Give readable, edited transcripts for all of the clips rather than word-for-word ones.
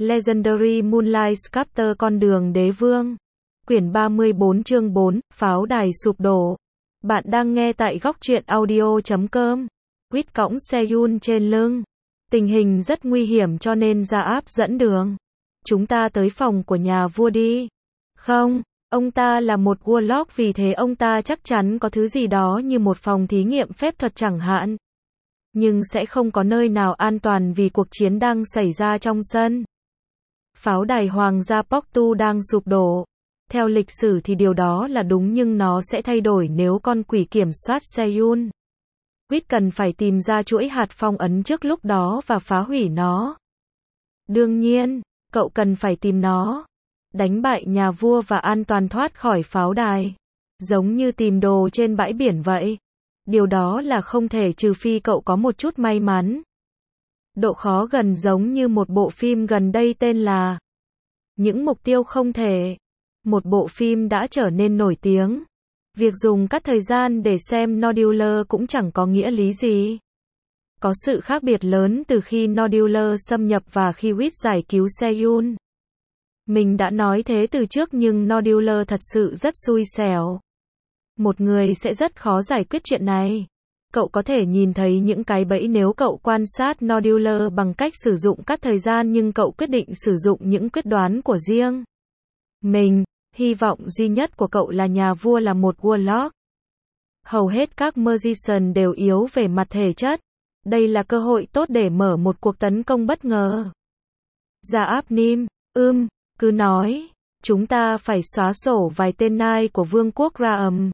Legendary Moonlight Sculptor Con đường đế vương. Quyển 34 chương 4, pháo đài sụp đổ. Bạn đang nghe tại góc truyện audio.com. Quýt cõng Seyun trên lưng. Tình hình rất nguy hiểm cho nên Gia Áp dẫn đường. Chúng ta tới phòng của nhà vua đi. Không, ông ta là một warlock, vì thế ông ta chắc chắn có thứ gì đó như một phòng thí nghiệm phép thuật chẳng hạn. Nhưng sẽ không có nơi nào an toàn vì cuộc chiến đang xảy ra trong sân. Pháo đài hoàng gia Poktu đang sụp đổ. Theo lịch sử thì điều đó là đúng, nhưng nó sẽ thay đổi nếu con quỷ kiểm soát Seyun. Quýt cần phải tìm ra chuỗi hạt phong ấn trước lúc đó và phá hủy nó. Đương nhiên, cậu cần phải tìm nó, đánh bại nhà vua và an toàn thoát khỏi pháo đài. Giống như tìm đồ trên bãi biển vậy. Điều đó là không thể trừ phi cậu có một chút may mắn. Độ khó gần giống như một bộ phim gần đây tên là Những mục tiêu không thể. Một bộ phim đã trở nên nổi tiếng. Việc dùng cắt thời gian để xem Nodular cũng chẳng có nghĩa lý gì. Có sự khác biệt lớn từ khi Nodular xâm nhập và khi Quýt giải cứu Seyun. Mình đã nói thế từ trước, nhưng Nodular thật sự rất xui xẻo. Một người sẽ rất khó giải quyết chuyện này. Cậu có thể nhìn thấy những cái bẫy nếu cậu quan sát Nodular bằng cách sử dụng cắt thời gian, nhưng cậu quyết định sử dụng những quyết đoán của riêng mình. Hy vọng duy nhất của cậu là nhà vua là một warlock. Hầu hết các magician đều yếu về mặt thể chất. Đây là cơ hội tốt để mở một cuộc tấn công bất ngờ. Gia Áp Nim, cứ nói, chúng ta phải xóa sổ vài tên nai của vương quốc Raam.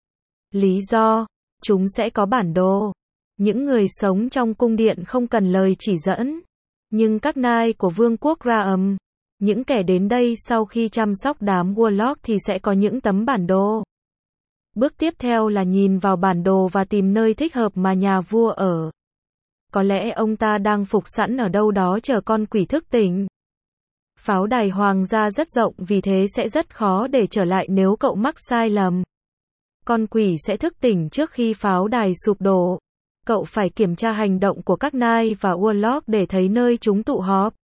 Lý do, chúng sẽ có bản đồ. Những người sống trong cung điện không cần lời chỉ dẫn. Nhưng các nai của vương quốc Raam, những kẻ đến đây sau khi chăm sóc đám warlock thì sẽ có những tấm bản đồ. Bước tiếp theo là nhìn vào bản đồ và tìm nơi thích hợp mà nhà vua ở. Có lẽ ông ta đang phục sẵn ở đâu đó chờ con quỷ thức tỉnh. Pháo đài hoàng gia rất rộng, vì thế sẽ rất khó để trở lại nếu cậu mắc sai lầm. Con quỷ sẽ thức tỉnh trước khi pháo đài sụp đổ. Cậu phải kiểm tra hành động của các nai và warlock để thấy nơi chúng tụ họp.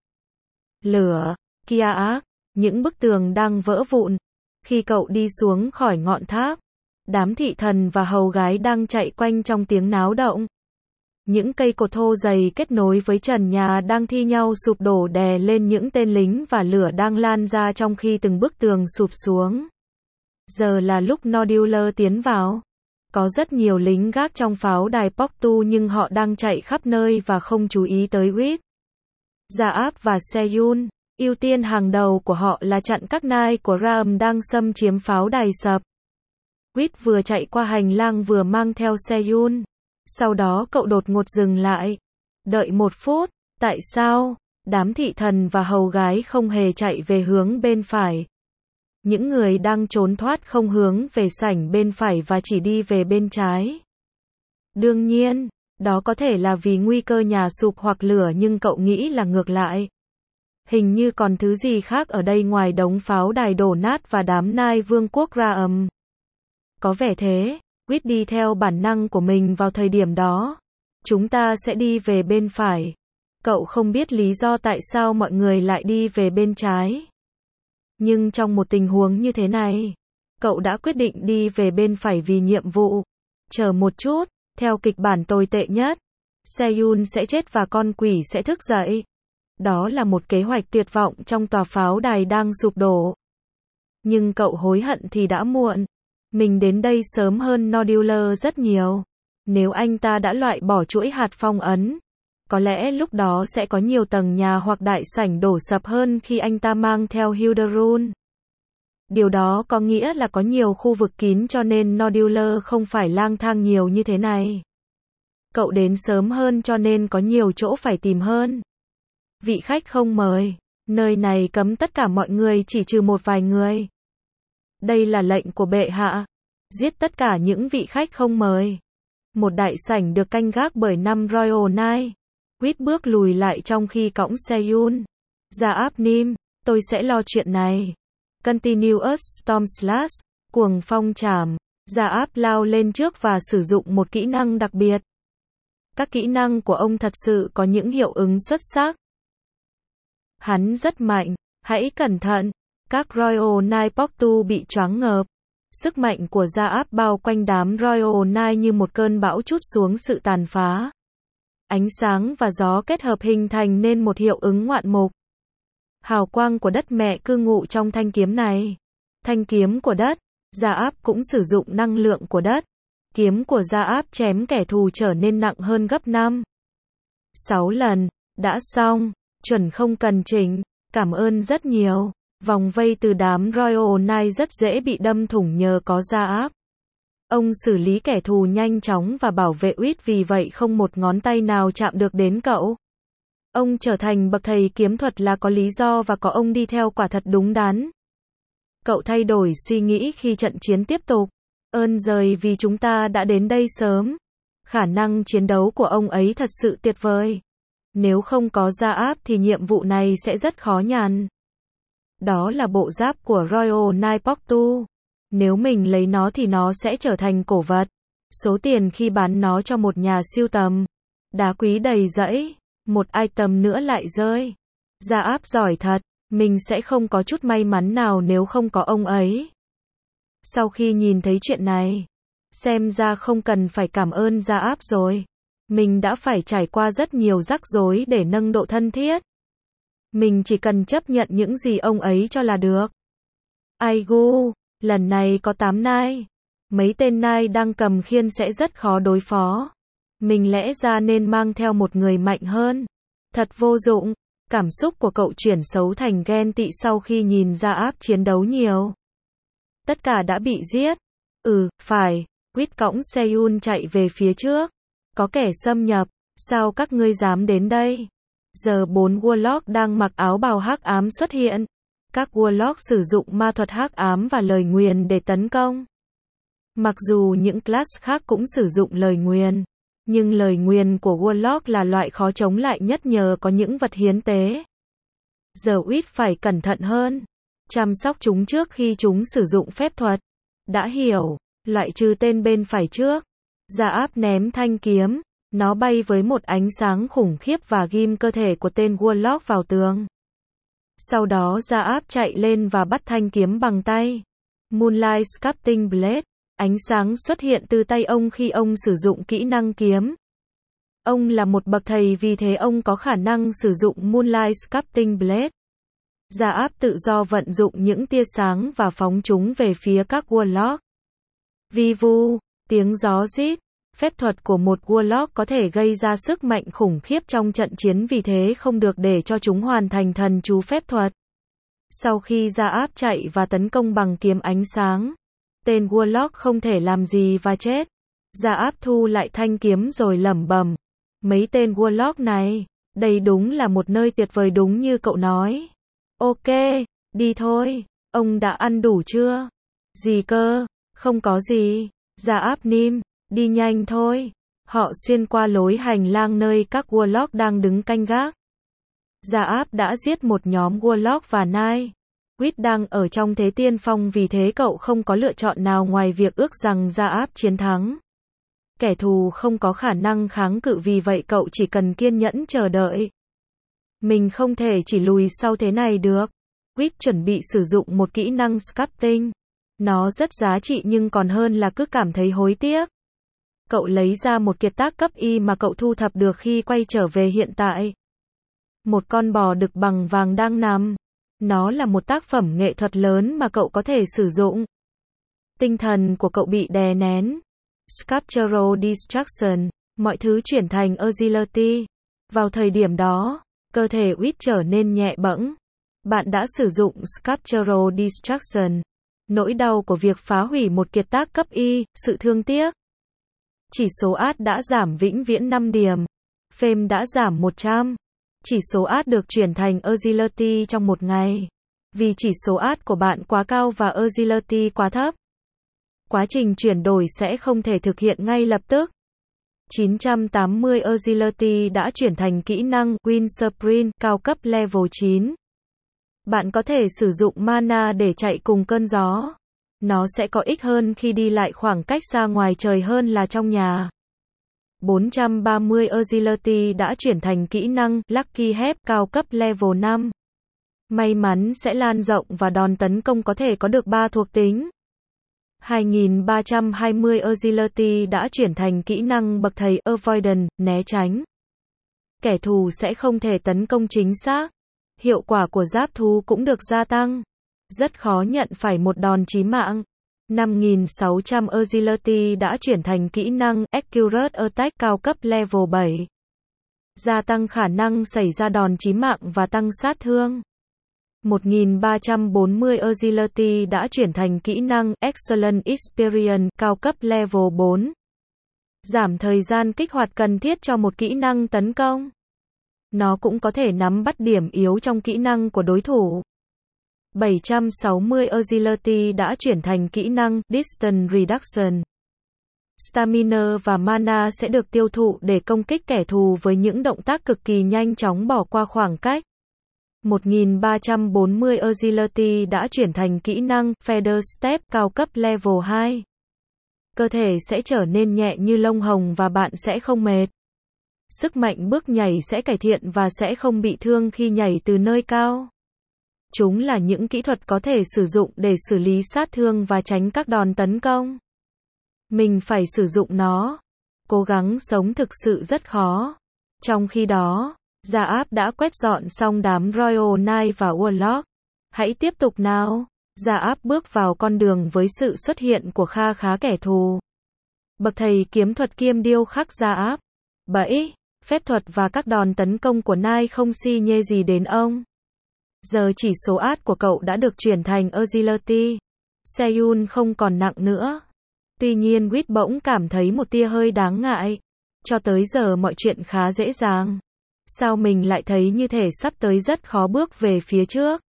Lửa, kia ác, những bức tường đang vỡ vụn. Khi cậu đi xuống khỏi ngọn tháp, đám thị thần và hầu gái đang chạy quanh trong tiếng náo động. Những cây cột thô dày kết nối với trần nhà đang thi nhau sụp đổ đè lên những tên lính, và lửa đang lan ra trong khi từng bức tường sụp xuống. Giờ là lúc Nodular tiến vào. Có rất nhiều lính gác trong pháo đài Poktu, nhưng họ đang chạy khắp nơi và không chú ý tới Quýt. Gia Áp và Seyun, ưu tiên hàng đầu của họ là chặn các nai của Raam đang xâm chiếm pháo đài sập. Quýt vừa chạy qua hành lang vừa mang theo Seyun. Sau đó cậu đột ngột dừng lại. Đợi một phút, tại sao? Đám thị thần và hầu gái không hề chạy về hướng bên phải. Những người đang trốn thoát không hướng về sảnh bên phải và chỉ đi về bên trái. Đương nhiên, đó có thể là vì nguy cơ nhà sụp hoặc lửa, nhưng cậu nghĩ là ngược lại. Hình như còn thứ gì khác ở đây ngoài đống pháo đài đổ nát và đám nai vương quốc Raam. Có vẻ thế. Quýt đi theo bản năng của mình vào thời điểm đó. Chúng ta sẽ đi về bên phải. Cậu không biết lý do tại sao mọi người lại đi về bên trái. Nhưng trong một tình huống như thế này, cậu đã quyết định đi về bên phải vì nhiệm vụ. Chờ một chút, theo kịch bản tồi tệ nhất, Seyun sẽ chết và con quỷ sẽ thức dậy. Đó là một kế hoạch tuyệt vọng trong tòa pháo đài đang sụp đổ. Nhưng cậu hối hận thì đã muộn. Mình đến đây sớm hơn Nodular rất nhiều. Nếu anh ta đã loại bỏ chuỗi hạt phong ấn, có lẽ lúc đó sẽ có nhiều tầng nhà hoặc đại sảnh đổ sập hơn khi anh ta mang theo Hilderun. Điều đó có nghĩa là có nhiều khu vực kín, cho nên Nodular không phải lang thang nhiều như thế này. Cậu đến sớm hơn cho nên có nhiều chỗ phải tìm hơn. Vị khách không mời. Nơi này cấm tất cả mọi người chỉ trừ một vài người. Đây là lệnh của bệ hạ. Giết tất cả những vị khách không mời. Một đại sảnh được canh gác bởi 5 Royal Knight. Quýt bước lùi lại trong khi cõng Seyun. Gia Áp Nim, tôi sẽ lo chuyện này. Continuous Storm Slash, cuồng phong trảm. Gia Áp lao lên trước và sử dụng một kỹ năng đặc biệt. Các kỹ năng của ông thật sự có những hiệu ứng xuất sắc. Hắn rất mạnh, hãy cẩn thận. Các Royal Nine bị choáng ngợp. Sức mạnh của gia áp bao quanh đám Royal Nine như một cơn bão trút xuống sự tàn phá. Ánh sáng và gió kết hợp hình thành nên một hiệu ứng ngoạn mục. Hào quang của đất mẹ cư ngụ trong thanh kiếm này. Thanh kiếm của đất, gia áp cũng sử dụng năng lượng của đất. Kiếm của gia áp chém kẻ thù trở nên nặng hơn gấp 6 lần. Đã xong, chuẩn không cần chỉnh. Cảm ơn rất nhiều. Vòng vây từ đám Royal Nine rất dễ bị đâm thủng nhờ có gia áp. Ông xử lý kẻ thù nhanh chóng và bảo vệ Uýt, vì vậy không một ngón tay nào chạm được đến cậu. Ông trở thành bậc thầy kiếm thuật là có lý do và có ông đi theo quả thật đúng đắn. Cậu thay đổi suy nghĩ khi trận chiến tiếp tục. Ơn giời vì chúng ta đã đến đây sớm. Khả năng chiến đấu của ông ấy thật sự tuyệt vời. Nếu không có gia áp thì nhiệm vụ này sẽ rất khó nhằn. Đó là bộ giáp của Royal Nine. Nếu mình lấy nó thì nó sẽ trở thành cổ vật. Số tiền khi bán nó cho một nhà sưu tầm. Đá quý đầy rẫy. Một item nữa lại rơi. Gia áp giỏi thật. Mình sẽ không có chút may mắn nào nếu không có ông ấy. Sau khi nhìn thấy chuyện này, xem ra không cần phải cảm ơn gia áp rồi. Mình đã phải trải qua rất nhiều rắc rối để nâng độ thân thiết. Mình chỉ cần chấp nhận những gì ông ấy cho là được. Ai gu, lần này có 8 nai. Mấy tên nai đang cầm khiên sẽ rất khó đối phó. Mình lẽ ra nên mang theo một người mạnh hơn. Thật vô dụng. Cảm xúc của cậu chuyển xấu thành ghen tị sau khi nhìn gia áp chiến đấu nhiều. Tất cả đã bị giết. Phải. Quýt cõng Seiyun chạy về phía trước. Có kẻ xâm nhập. Sao các ngươi dám đến đây? Giờ 4 Warlock đang mặc áo bào hắc ám xuất hiện. Các Warlock sử dụng ma thuật hắc ám và lời nguyền để tấn công. Mặc dù những class khác cũng sử dụng lời nguyền, nhưng lời nguyền của Warlock là loại khó chống lại nhất nhờ có những vật hiến tế. Giờ Uýt phải cẩn thận hơn. Chăm sóc chúng trước khi chúng sử dụng phép thuật. Đã hiểu. Loại trừ tên bên phải trước. Gia áp ném thanh kiếm. Nó bay với một ánh sáng khủng khiếp và ghim cơ thể của tên Warlock vào tường. Sau đó gia áp chạy lên và bắt thanh kiếm bằng tay. Moonlight Sculpting Blade. Ánh sáng xuất hiện từ tay ông khi ông sử dụng kỹ năng kiếm. Ông là một bậc thầy vì thế ông có khả năng sử dụng Moonlight Sculpting Blade. Gia áp tự do vận dụng những tia sáng và phóng chúng về phía các Warlock. Vi vu, tiếng gió rít. Phép thuật của một Warlock có thể gây ra sức mạnh khủng khiếp trong trận chiến, vì thế không được để cho chúng hoàn thành thần chú phép thuật. Sau khi gia áp chạy và tấn công bằng kiếm ánh sáng, tên Warlock không thể làm gì và chết. Gia áp thu lại thanh kiếm rồi lẩm bẩm. Mấy tên Warlock này, đây đúng là một nơi tuyệt vời đúng như cậu nói. Ok, đi thôi. Ông đã ăn đủ chưa? Gì cơ? Không có gì. Gia áp nín. Đi nhanh thôi. Họ xuyên qua lối hành lang nơi các Warlock đang đứng canh gác. Gia áp đã giết một nhóm Warlock và Nai. Quýt đang ở trong thế tiên phong, vì thế cậu không có lựa chọn nào ngoài việc ước rằng gia áp chiến thắng. Kẻ thù không có khả năng kháng cự, vì vậy cậu chỉ cần kiên nhẫn chờ đợi. Mình không thể chỉ lùi sau thế này được. Quýt chuẩn bị sử dụng một kỹ năng Sculpting. Nó rất giá trị nhưng còn hơn là cứ cảm thấy hối tiếc. Cậu lấy ra một kiệt tác cấp Y mà cậu thu thập được khi quay trở về hiện tại. Một con bò đực bằng vàng đang nằm. Nó là một tác phẩm nghệ thuật lớn mà cậu có thể sử dụng. Tinh thần của cậu bị đè nén. Sculptural Distraction. Mọi thứ chuyển thành agility. Vào thời điểm đó, cơ thể Uýt trở nên nhẹ bẫng. Bạn đã sử dụng Sculptural Distraction. Nỗi đau của việc phá hủy một kiệt tác cấp Y, sự thương tiếc. Chỉ số AD đã giảm vĩnh viễn 5 điểm. Fame đã giảm 100. Chỉ số AD được chuyển thành agility trong một ngày. Vì chỉ số AD của bạn quá cao và agility quá thấp. Quá trình chuyển đổi sẽ không thể thực hiện ngay lập tức. 980 agility đã chuyển thành kỹ năng Wind Sprint cao cấp level 9. Bạn có thể sử dụng mana để chạy cùng cơn gió. Nó sẽ có ích hơn khi đi lại khoảng cách xa ngoài trời hơn là trong nhà. 430 agility đã chuyển thành kỹ năng Lucky Hep cao cấp level 5. May mắn sẽ lan rộng và đòn tấn công có thể có được 3 thuộc tính. 2320 Agility đã chuyển thành kỹ năng bậc thầy Avoidance, né tránh. Kẻ thù sẽ không thể tấn công chính xác. Hiệu quả của giáp thú cũng được gia tăng. Rất khó nhận phải một đòn chí mạng. 5600 Agility đã chuyển thành kỹ năng Accurate Attack cao cấp level 7. Gia tăng khả năng xảy ra đòn chí mạng và tăng sát thương. 1340 Agility đã chuyển thành kỹ năng Excellent Experience cao cấp level 4. Giảm thời gian kích hoạt cần thiết cho một kỹ năng tấn công. Nó cũng có thể nắm bắt điểm yếu trong kỹ năng của đối thủ. 760 Agility đã chuyển thành kỹ năng Distance Reduction. Stamina và mana sẽ được tiêu thụ để công kích kẻ thù với những động tác cực kỳ nhanh chóng bỏ qua khoảng cách. 1340 Agility đã chuyển thành kỹ năng Feather Step cao cấp level 2. Cơ thể sẽ trở nên nhẹ như lông hồng và bạn sẽ không mệt. Sức mạnh bước nhảy sẽ cải thiện và sẽ không bị thương khi nhảy từ nơi cao. Chúng là những kỹ thuật có thể sử dụng để xử lý sát thương và tránh các đòn tấn công. Mình phải sử dụng nó. Cố gắng sống thực sự rất khó. Trong khi đó, Gia Áp đã quét dọn xong đám Royal Knight và Warlock. Hãy tiếp tục nào. Gia Áp bước vào con đường với sự xuất hiện của kha khá kẻ thù. Bậc thầy kiếm thuật kiêm điêu khắc Gia Áp. 7. Phép thuật và các đòn tấn công của Knight không si nhê gì đến ông. Giờ chỉ số át của cậu đã được chuyển thành Agility. Seiyun không còn nặng nữa. Tuy nhiên Quýt bỗng cảm thấy một tia hơi đáng ngại. Cho tới giờ mọi chuyện khá dễ dàng. Sao mình lại thấy như thể sắp tới rất khó bước về phía trước?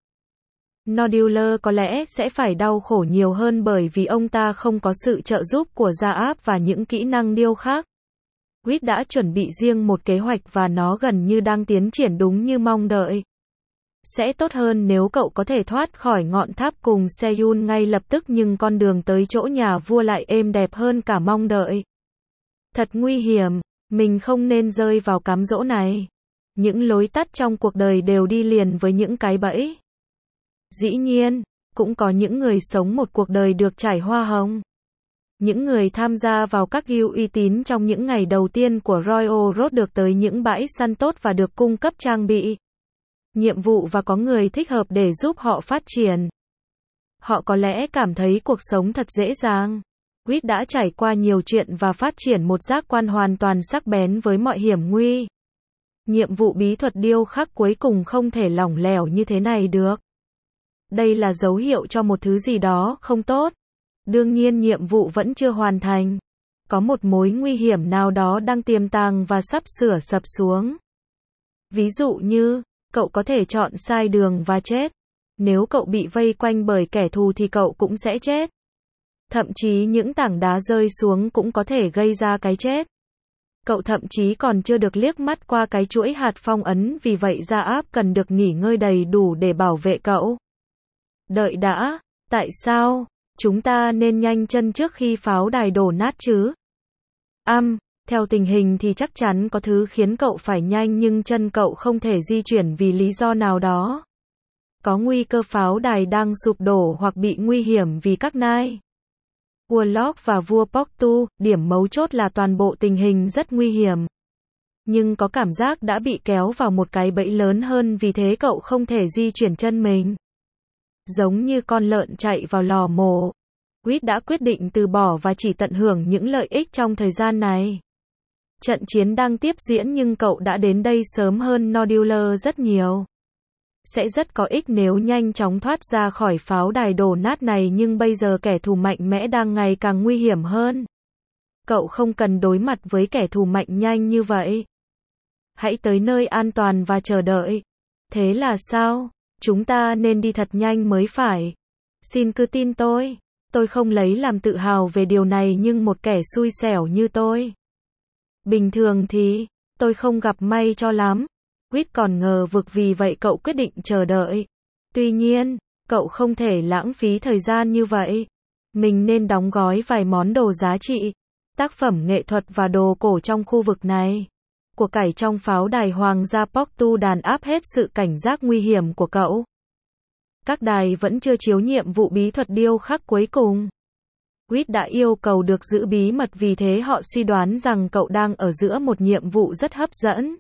Nodular có lẽ sẽ phải đau khổ nhiều hơn bởi vì ông ta không có sự trợ giúp của Gia Áp và những kỹ năng điêu khắc. Quýt đã chuẩn bị riêng một kế hoạch và nó gần như đang tiến triển đúng như mong đợi. Sẽ tốt hơn nếu cậu có thể thoát khỏi ngọn tháp cùng Seiyun ngay lập tức nhưng con đường tới chỗ nhà vua lại êm đẹp hơn cả mong đợi. Thật nguy hiểm, mình không nên rơi vào cám dỗ này. Những lối tắt trong cuộc đời đều đi liền với những cái bẫy. Dĩ nhiên, cũng có những người sống một cuộc đời được trải hoa hồng. Những người tham gia vào các guild uy tín trong những ngày đầu tiên của Royal Road được tới những bãi săn tốt và được cung cấp trang bị, nhiệm vụ và có người thích hợp để giúp họ phát triển. Họ có lẽ cảm thấy cuộc sống thật dễ dàng. Quýt đã trải qua nhiều chuyện và phát triển một giác quan hoàn toàn sắc bén với mọi hiểm nguy. Nhiệm vụ bí thuật điêu khắc cuối cùng không thể lỏng lẻo như thế này được. Đây là dấu hiệu cho một thứ gì đó không tốt. Đương nhiên nhiệm vụ vẫn chưa hoàn thành. Có một mối nguy hiểm nào đó đang tiềm tàng và sắp sửa sập xuống. Ví dụ như, cậu có thể chọn sai đường và chết. Nếu cậu bị vây quanh bởi kẻ thù thì cậu cũng sẽ chết. Thậm chí những tảng đá rơi xuống cũng có thể gây ra cái chết. Cậu thậm chí còn chưa được liếc mắt qua cái chuỗi hạt phong ấn, vì vậy Gia Áp cần được nghỉ ngơi đầy đủ để bảo vệ cậu. Đợi đã, tại sao? Chúng ta nên nhanh chân trước khi pháo đài đổ nát chứ? Theo tình hình thì chắc chắn có thứ khiến cậu phải nhanh nhưng chân cậu không thể di chuyển vì lý do nào đó. Có nguy cơ pháo đài đang sụp đổ hoặc bị nguy hiểm vì các Knight, Warlock và vua Poktu. Điểm mấu chốt là toàn bộ tình hình rất nguy hiểm. Nhưng có cảm giác đã bị kéo vào một cái bẫy lớn hơn, vì thế cậu không thể di chuyển chân mình. Giống như con lợn chạy vào lò mổ. Quýt đã quyết định từ bỏ và chỉ tận hưởng những lợi ích trong thời gian này. Trận chiến đang tiếp diễn nhưng cậu đã đến đây sớm hơn Nodular rất nhiều. Sẽ rất có ích nếu nhanh chóng thoát ra khỏi pháo đài đổ nát này, nhưng bây giờ kẻ thù mạnh mẽ đang ngày càng nguy hiểm hơn. Cậu không cần đối mặt với kẻ thù mạnh nhanh như vậy. Hãy tới nơi an toàn và chờ đợi. Thế là sao? Chúng ta nên đi thật nhanh mới phải. Xin cứ tin tôi. Tôi không lấy làm tự hào về điều này, nhưng một kẻ xui xẻo như tôi, bình thường thì, tôi không gặp may cho lắm. Quýt còn ngờ vực, vì vậy cậu quyết định chờ đợi. Tuy nhiên, cậu không thể lãng phí thời gian như vậy. Mình nên đóng gói vài món đồ giá trị, tác phẩm nghệ thuật và đồ cổ trong khu vực này. Của cải trong pháo đài hoàng gia Poktu đàn áp hết sự cảnh giác nguy hiểm của cậu. Các đài vẫn chưa chiếu nhiệm vụ bí thuật điêu khắc cuối cùng. Reed đã yêu cầu được giữ bí mật, vì thế họ suy đoán rằng cậu đang ở giữa một nhiệm vụ rất hấp dẫn.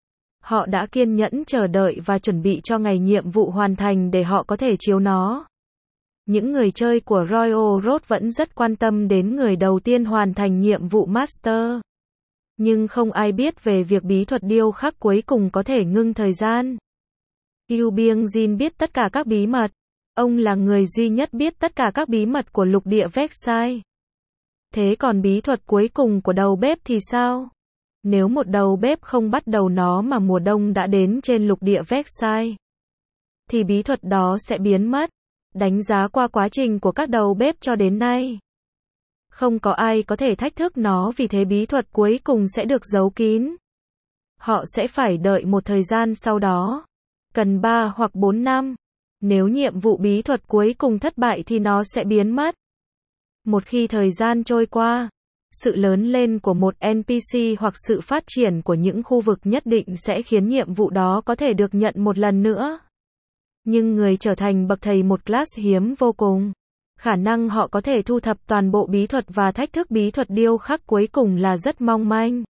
Họ đã kiên nhẫn chờ đợi và chuẩn bị cho ngày nhiệm vụ hoàn thành để họ có thể chiếu nó. Những người chơi của Royal Road vẫn rất quan tâm đến người đầu tiên hoàn thành nhiệm vụ Master. Nhưng không ai biết về việc bí thuật điêu khắc cuối cùng có thể ngưng thời gian. Yu Byung-jin biết tất cả các bí mật. Ông là người duy nhất biết tất cả các bí mật của lục địa Versailles. Thế còn bí thuật cuối cùng của đầu bếp thì sao? Nếu một đầu bếp không bắt đầu nó mà mùa đông đã đến trên lục địa Versailles, thì bí thuật đó sẽ biến mất. Đánh giá qua quá trình của các đầu bếp cho đến nay, không có ai có thể thách thức nó, vì thế bí thuật cuối cùng sẽ được giấu kín. Họ sẽ phải đợi một thời gian sau đó, cần 3 hoặc 4 năm. Nếu nhiệm vụ bí thuật cuối cùng thất bại thì nó sẽ biến mất. Một khi thời gian trôi qua, sự lớn lên của một NPC hoặc sự phát triển của những khu vực nhất định sẽ khiến nhiệm vụ đó có thể được nhận một lần nữa. Nhưng người trở thành bậc thầy một class hiếm vô cùng. Khả năng họ có thể thu thập toàn bộ bí thuật và thách thức bí thuật điêu khắc cuối cùng là rất mong manh.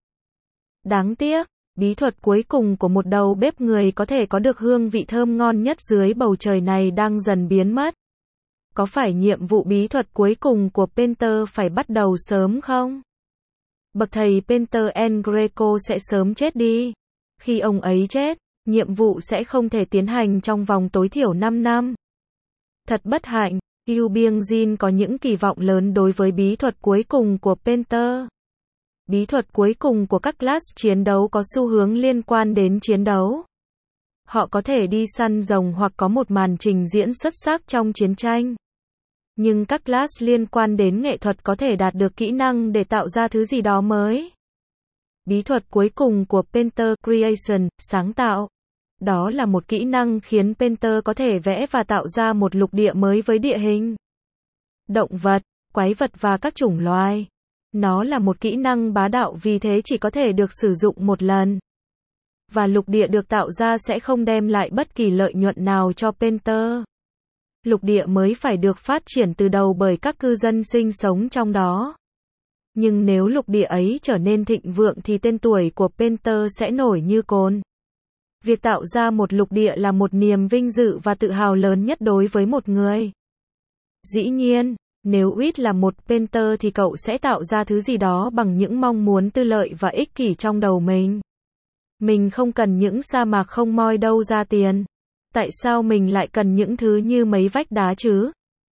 Đáng tiếc, bí thuật cuối cùng của một đầu bếp người có thể có được hương vị thơm ngon nhất dưới bầu trời này đang dần biến mất. Có phải nhiệm vụ bí thuật cuối cùng của Painter phải bắt đầu sớm không? Bậc thầy Painter El Greco sẽ sớm chết đi. Khi ông ấy chết, nhiệm vụ sẽ không thể tiến hành trong vòng tối thiểu 5 năm. Thật bất hạnh, Yu Byung-jin có những kỳ vọng lớn đối với bí thuật cuối cùng của Painter. Bí thuật cuối cùng của các class chiến đấu có xu hướng liên quan đến chiến đấu. Họ có thể đi săn rồng hoặc có một màn trình diễn xuất sắc trong chiến tranh. Nhưng các class liên quan đến nghệ thuật có thể đạt được kỹ năng để tạo ra thứ gì đó mới. Bí thuật cuối cùng của Painter Creation, sáng tạo. Đó là một kỹ năng khiến Painter có thể vẽ và tạo ra một lục địa mới với địa hình, động vật, quái vật và các chủng loài. Nó là một kỹ năng bá đạo, vì thế chỉ có thể được sử dụng một lần. Và lục địa được tạo ra sẽ không đem lại bất kỳ lợi nhuận nào cho Painter. Lục địa mới phải được phát triển từ đầu bởi các cư dân sinh sống trong đó. Nhưng nếu lục địa ấy trở nên thịnh vượng thì tên tuổi của Painter sẽ nổi như cồn. Việc tạo ra một lục địa là một niềm vinh dự và tự hào lớn nhất đối với một người. Dĩ nhiên, nếu Reed là một Painter thì cậu sẽ tạo ra thứ gì đó bằng những mong muốn tư lợi và ích kỷ trong đầu mình. Mình không cần những sa mạc không moi đâu ra tiền. Tại sao mình lại cần những thứ như mấy vách đá chứ?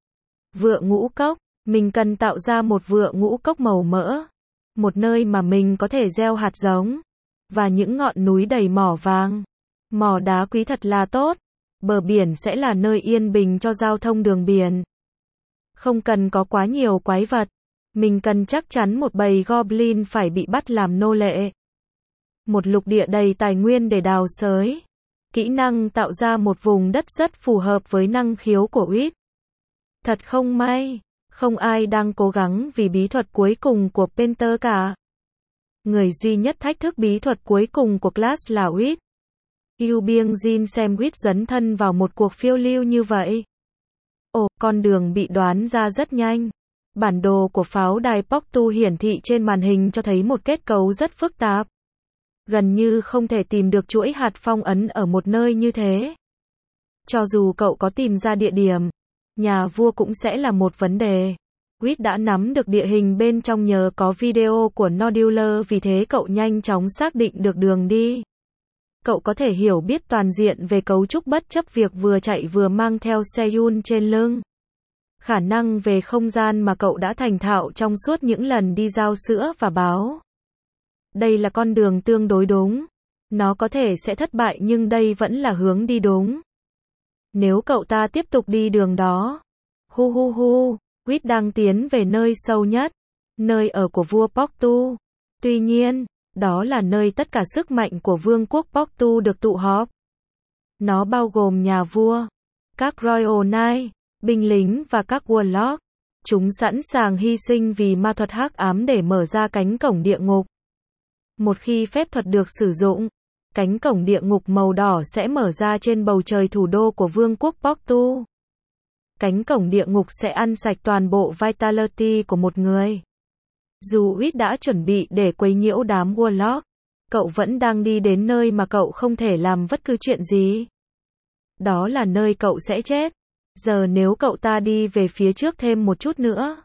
Vựa ngũ cốc. Mình cần tạo ra một vựa ngũ cốc màu mỡ. Một nơi mà mình có thể gieo hạt giống. Và những ngọn núi đầy mỏ vàng. Mỏ đá quý thật là tốt. Bờ biển sẽ là nơi yên bình cho giao thông đường biển. Không cần có quá nhiều quái vật. Mình cần chắc chắn một bầy goblin phải bị bắt làm nô lệ. Một lục địa đầy tài nguyên để đào xới. Kỹ năng tạo ra một vùng đất rất phù hợp với năng khiếu của Reed. Thật không may, không ai đang cố gắng vì bí thuật cuối cùng của Painter cả. Người duy nhất thách thức bí thuật cuối cùng của class là Reed. Yu Byung-jin xem Reed dấn thân vào một cuộc phiêu lưu như vậy. Ồ, con đường bị đoán ra rất nhanh. Bản đồ của pháo đài Poktu hiển thị trên màn hình cho thấy một kết cấu rất phức tạp. Gần như không thể tìm được chuỗi hạt phong ấn ở một nơi như thế. Cho dù cậu có tìm ra địa điểm, nhà vua cũng sẽ là một vấn đề. Reed đã nắm được địa hình bên trong nhờ có video của Nodular, vì thế cậu nhanh chóng xác định được đường đi. Cậu có thể hiểu biết toàn diện về cấu trúc bất chấp việc vừa chạy vừa mang theo Seyun trên lưng. Khả năng về không gian mà cậu đã thành thạo trong suốt những lần đi giao sữa và báo. Đây là con đường tương đối đúng. Nó có thể sẽ thất bại nhưng đây vẫn là hướng đi đúng. Nếu cậu ta tiếp tục đi đường đó. Reed đang tiến về nơi sâu nhất. Nơi ở của vua Poktu. Tuy nhiên, đó là nơi tất cả sức mạnh của vương quốc Poktu được tụ họp. Nó bao gồm nhà vua, các Royal Knight, binh lính và các Warlock. Chúng sẵn sàng hy sinh vì ma thuật hắc ám để mở ra cánh cổng địa ngục. Một khi phép thuật được sử dụng, cánh cổng địa ngục màu đỏ sẽ mở ra trên bầu trời thủ đô của vương quốc Poktu. cánh cổng địa ngục sẽ ăn sạch toàn bộ vitality của một người. Dù Reed đã chuẩn bị để quấy nhiễu đám Warlock, cậu vẫn đang đi đến nơi mà cậu không thể làm bất cứ chuyện gì. Đó là nơi cậu sẽ chết. Giờ nếu cậu ta đi về phía trước thêm một chút nữa.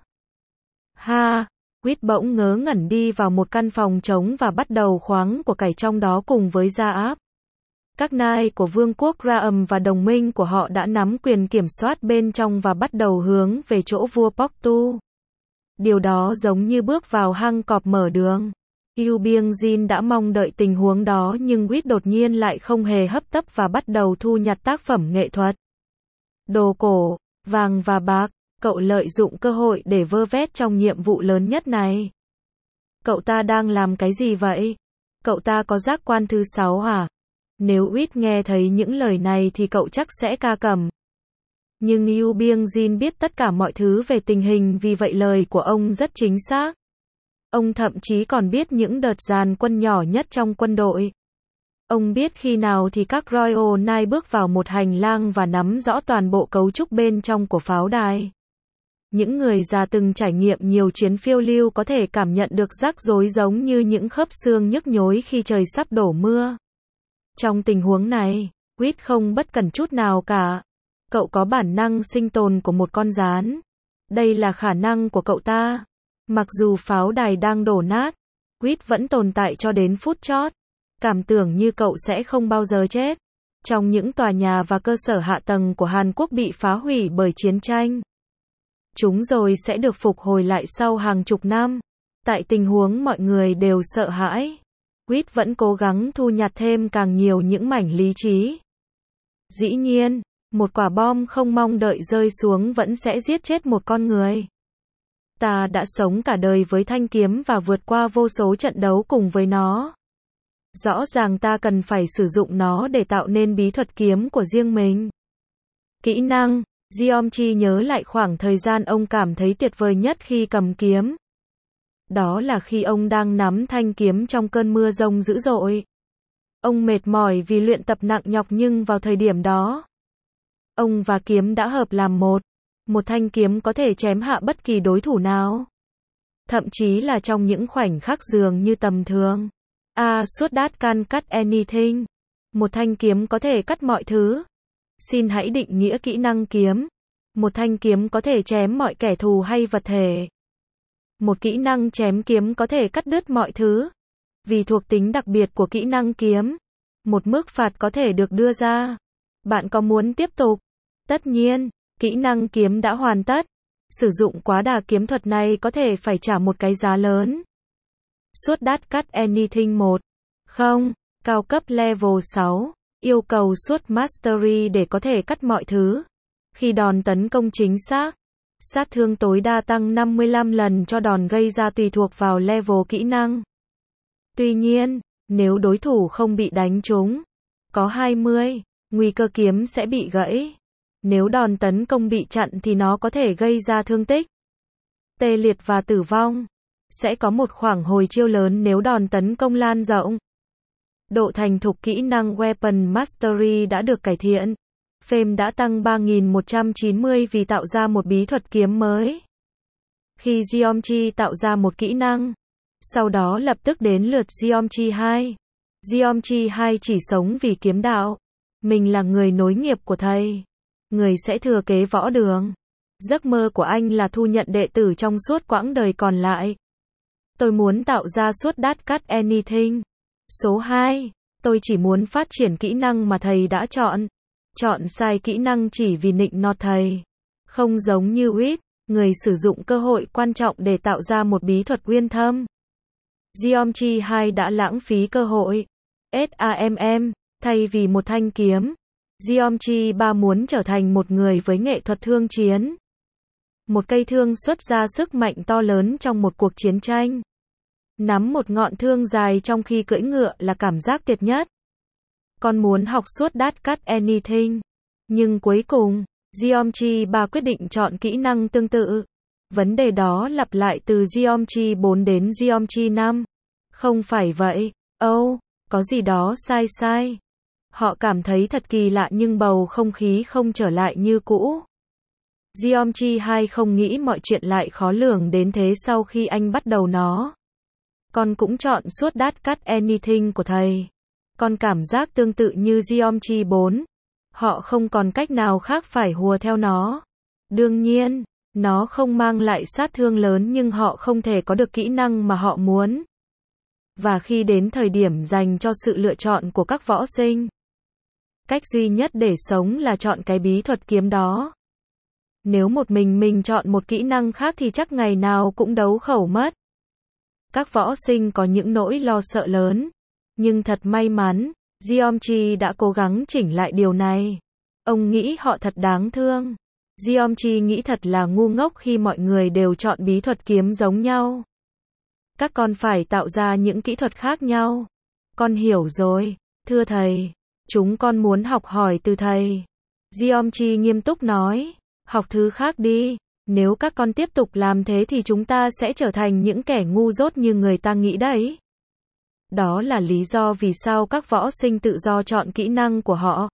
Ha! Reed bỗng ngớ ngẩn đi vào một căn phòng trống và bắt đầu khoáng của cải trong đó cùng với Gia Áp. Các nai của vương quốc Graham và đồng minh của họ đã nắm quyền kiểm soát bên trong và bắt đầu hướng về chỗ vua Portu. Điều đó giống như bước vào hang cọp mở đường. Yu Bieng-jin đã mong đợi tình huống đó nhưng Reed đột nhiên lại không hề hấp tấp và bắt đầu thu nhặt tác phẩm nghệ thuật. Đồ cổ, vàng và bạc, cậu lợi dụng cơ hội để vơ vét trong nhiệm vụ lớn nhất này. Cậu ta đang làm cái gì vậy? Cậu ta có giác quan thứ 6 à? Nếu Reed nghe thấy những lời này thì cậu chắc sẽ ca cẩm. Nhưng Yu Bieng-jin biết tất cả mọi thứ về tình hình vì vậy lời của ông rất chính xác. Ông thậm chí còn biết những đợt dàn quân nhỏ nhất trong quân đội. Ông biết khi nào thì các Royal Knight bước vào một hành lang và nắm rõ toàn bộ cấu trúc bên trong của pháo đài. Những người già từng trải nghiệm nhiều chuyến phiêu lưu có thể cảm nhận được rắc rối giống như những khớp xương nhức nhối khi trời sắp đổ mưa. Trong tình huống này, Reed không bất cẩn chút nào cả. Cậu có bản năng sinh tồn của một con gián. Đây là khả năng của cậu ta. Mặc dù pháo đài đang đổ nát, Reed vẫn tồn tại cho đến phút chót. Cảm tưởng như cậu sẽ không bao giờ chết. Trong những tòa nhà và cơ sở hạ tầng của Hàn Quốc bị phá hủy bởi chiến tranh, chúng rồi sẽ được phục hồi lại sau hàng chục năm. Tại tình huống mọi người đều sợ hãi, Reed vẫn cố gắng thu nhặt thêm càng nhiều những mảnh lý trí. Dĩ nhiên, một quả bom không mong đợi rơi xuống vẫn sẽ giết chết một con người. Ta đã sống cả đời với thanh kiếm và vượt qua vô số trận đấu cùng với nó. Rõ ràng ta cần phải sử dụng nó để tạo nên bí thuật kiếm của riêng mình. Kỹ năng, Jeomchi nhớ lại khoảng thời gian ông cảm thấy tuyệt vời nhất khi cầm kiếm. Đó là khi ông đang nắm thanh kiếm trong cơn mưa rông dữ dội. Ông mệt mỏi vì luyện tập nặng nhọc nhưng vào thời điểm đó, ông và kiếm đã hợp làm một. Một thanh kiếm có thể chém hạ bất kỳ đối thủ nào. Thậm chí là trong những khoảnh khắc dường như tầm thường. Sword that can cut anything. Một thanh kiếm có thể cắt mọi thứ. Xin hãy định nghĩa kỹ năng kiếm. Một thanh kiếm có thể chém mọi kẻ thù hay vật thể. Một kỹ năng chém kiếm có thể cắt đứt mọi thứ. Vì thuộc tính đặc biệt của kỹ năng kiếm, một mức phạt có thể được đưa ra. Bạn có muốn tiếp tục? Tất nhiên, kỹ năng kiếm đã hoàn tất. Sử dụng quá đà kiếm thuật này có thể phải trả một cái giá lớn. Sword that cut anything 1. Không, cao cấp level 6, yêu cầu Sword Mastery để có thể cắt mọi thứ. Khi đòn tấn công chính xác, sát thương tối đa tăng 55 lần cho đòn gây ra tùy thuộc vào level kỹ năng. Tuy nhiên, nếu đối thủ không bị đánh trúng, có 20, nguy cơ kiếm sẽ bị gãy. Nếu đòn tấn công bị chặn thì nó có thể gây ra thương tích, tê liệt và tử vong. Sẽ có một khoảng hồi chiêu lớn nếu đòn tấn công lan rộng. Độ thành thục kỹ năng Weapon Mastery đã được cải thiện. Fame đã tăng 3190 vì tạo ra một bí thuật kiếm mới. Khi Jeomchi tạo ra một kỹ năng, sau đó lập tức đến lượt Jeomchi 2. Jeomchi 2 chỉ sống vì kiếm đạo. Mình là người nối nghiệp của thầy. Người sẽ thừa kế võ đường. Giấc mơ của anh là thu nhận đệ tử trong suốt quãng đời còn lại. Tôi muốn tạo ra Sword that cut anything. Số 2. Tôi chỉ muốn phát triển kỹ năng mà thầy đã chọn. Chọn sai kỹ năng chỉ vì nịnh nọt thầy. Không giống như Reed, người sử dụng cơ hội quan trọng để tạo ra một bí thuật uyên thâm. Jeomchi 2 đã lãng phí cơ hội. SAMM, thay vì một thanh kiếm, Jeomchi 3 muốn trở thành một người với nghệ thuật thương chiến. Một cây thương xuất ra sức mạnh to lớn trong một cuộc chiến tranh. Nắm một ngọn thương dài trong khi cưỡi ngựa là cảm giác tuyệt nhất. Con muốn học Sword that cut anything. Nhưng cuối cùng, Jeomchi 3 quyết định chọn kỹ năng tương tự. Vấn đề đó lặp lại từ Jeomchi 4 đến Jeomchi 5. Không phải vậy. Có gì đó sai. Họ cảm thấy thật kỳ lạ nhưng bầu không khí không trở lại như cũ. Jeomchi 2 không nghĩ mọi chuyện lại khó lường đến thế sau khi anh bắt đầu nó. Con cũng chọn suốt That Cut Anything của thầy. Con cảm giác tương tự như Jeomchi 4. Họ không còn cách nào khác phải hùa theo nó. Đương nhiên, nó không mang lại sát thương lớn nhưng họ không thể có được kỹ năng mà họ muốn. Và khi đến thời điểm dành cho sự lựa chọn của các võ sinh, cách duy nhất để sống là chọn cái bí thuật kiếm đó. Nếu một mình chọn một kỹ năng khác thì chắc ngày nào cũng đấu khẩu mất. Các võ sinh có những nỗi lo sợ lớn. Nhưng thật may mắn, Jeomchi đã cố gắng chỉnh lại điều này. Ông nghĩ họ thật đáng thương. Jeomchi nghĩ thật là ngu ngốc khi mọi người đều chọn bí thuật kiếm giống nhau. Các con phải tạo ra những kỹ thuật khác nhau. Con hiểu rồi, thưa thầy. Chúng con muốn học hỏi từ thầy. Jeomchi nghiêm túc nói. Học thứ khác đi. Nếu các con tiếp tục làm thế thì chúng ta sẽ trở thành những kẻ ngu dốt như người ta nghĩ đấy. Đó là lý do vì sao các võ sinh tự do chọn kỹ năng của họ.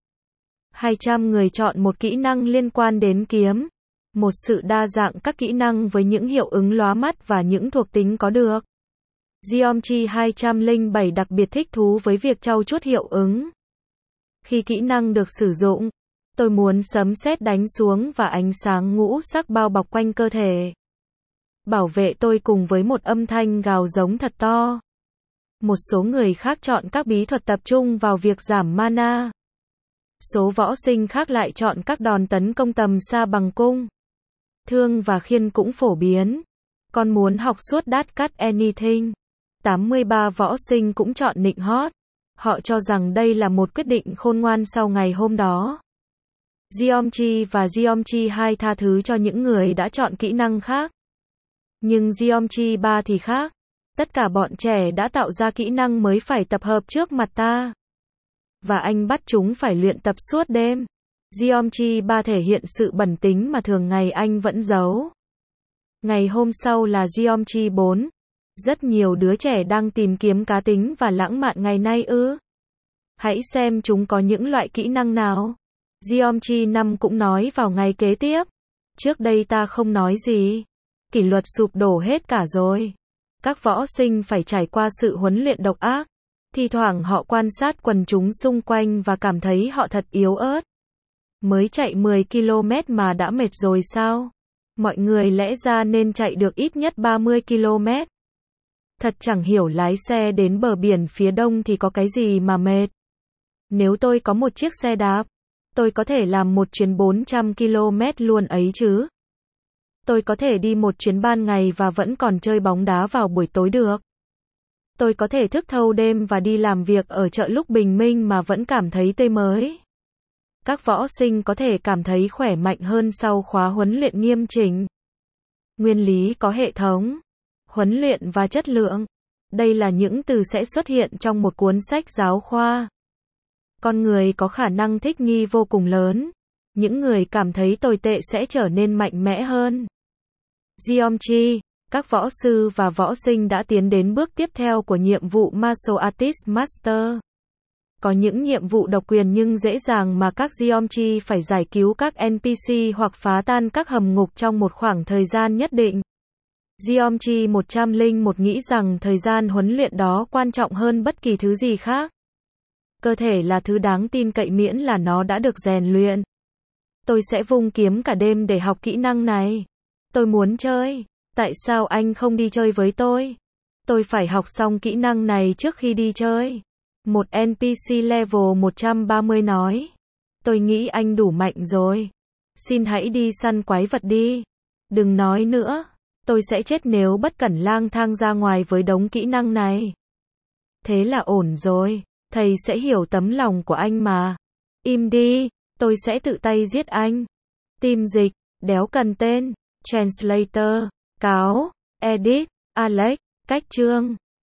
200 người chọn một kỹ năng liên quan đến kiếm. Một sự đa dạng các kỹ năng với những hiệu ứng lóa mắt và những thuộc tính có được. Jeomchi 207 đặc biệt thích thú với việc trau chuốt hiệu ứng. Khi kỹ năng được sử dụng, tôi muốn sấm sét đánh xuống và ánh sáng ngũ sắc bao bọc quanh cơ thể. Bảo vệ tôi cùng với một âm thanh gào giống thật to. Một số người khác chọn các bí thuật tập trung vào việc giảm mana. Số võ sinh khác lại chọn các đòn tấn công tầm xa bằng cung, thương và khiên cũng phổ biến. Con muốn học suốt That Cut Anything. 83 võ sinh cũng chọn nịnh hót. Họ cho rằng đây là một quyết định khôn ngoan sau ngày hôm đó. Jeomchi và Jeomchi 2 tha thứ cho những người đã chọn kỹ năng khác. Nhưng Jeomchi 3 thì khác. Tất cả bọn trẻ đã tạo ra kỹ năng mới phải tập hợp trước mặt ta. Và anh bắt chúng phải luyện tập suốt đêm. Jeomchi 3 thể hiện sự bẩm tính mà thường ngày anh vẫn giấu. Ngày hôm sau là Jeomchi 4. Rất nhiều đứa trẻ đang tìm kiếm cá tính và lãng mạn ngày nay ư. Hãy xem chúng có những loại kỹ năng nào. Jeomchi 5 cũng nói vào ngày kế tiếp. Trước đây ta không nói gì. Kỷ luật sụp đổ hết cả rồi. Các võ sinh phải trải qua sự huấn luyện độc ác. Thi thoảng họ quan sát quần chúng xung quanh và cảm thấy họ thật yếu ớt. Mới chạy 10 km mà đã mệt rồi sao? Mọi người lẽ ra nên chạy được ít nhất 30 km. Thật chẳng hiểu lái xe đến bờ biển phía đông thì có cái gì mà mệt. Nếu tôi có một chiếc xe đạp, tôi có thể làm một chuyến 400 km luôn ấy chứ. Tôi có thể đi một chuyến ban ngày và vẫn còn chơi bóng đá vào buổi tối được. Tôi có thể thức thâu đêm và đi làm việc ở chợ lúc bình minh mà vẫn cảm thấy tươi mới. Các võ sinh có thể cảm thấy khỏe mạnh hơn sau khóa huấn luyện nghiêm chỉnh. Nguyên lý có hệ thống, huấn luyện và chất lượng. Đây là những từ sẽ xuất hiện trong một cuốn sách giáo khoa. Con người có khả năng thích nghi vô cùng lớn. Những người cảm thấy tồi tệ sẽ trở nên mạnh mẽ hơn. Jeomchi, các võ sư và võ sinh đã tiến đến bước tiếp theo của nhiệm vụ Martial Artist Master. Có những nhiệm vụ độc quyền nhưng dễ dàng mà các Jeomchi phải giải cứu các NPC hoặc phá tan các hầm ngục trong một khoảng thời gian nhất định. Jeomchi 101 nghĩ rằng thời gian huấn luyện đó quan trọng hơn bất kỳ thứ gì khác. Cơ thể là thứ đáng tin cậy miễn là nó đã được rèn luyện. Tôi sẽ vung kiếm cả đêm để học kỹ năng này. Tôi muốn chơi. Tại sao anh không đi chơi với tôi? Tôi phải học xong kỹ năng này trước khi đi chơi. Một NPC level 130 nói. Tôi nghĩ anh đủ mạnh rồi. Xin hãy đi săn quái vật đi. Đừng nói nữa. Tôi sẽ chết nếu bất cẩn lang thang ra ngoài với đống kỹ năng này. Thế là ổn rồi. Thầy sẽ hiểu tấm lòng của anh mà. Im đi. Tôi sẽ tự tay giết anh. Tim dịch. Đéo cần tên. Translator. Cáo. Edit. Alex. Cách chương.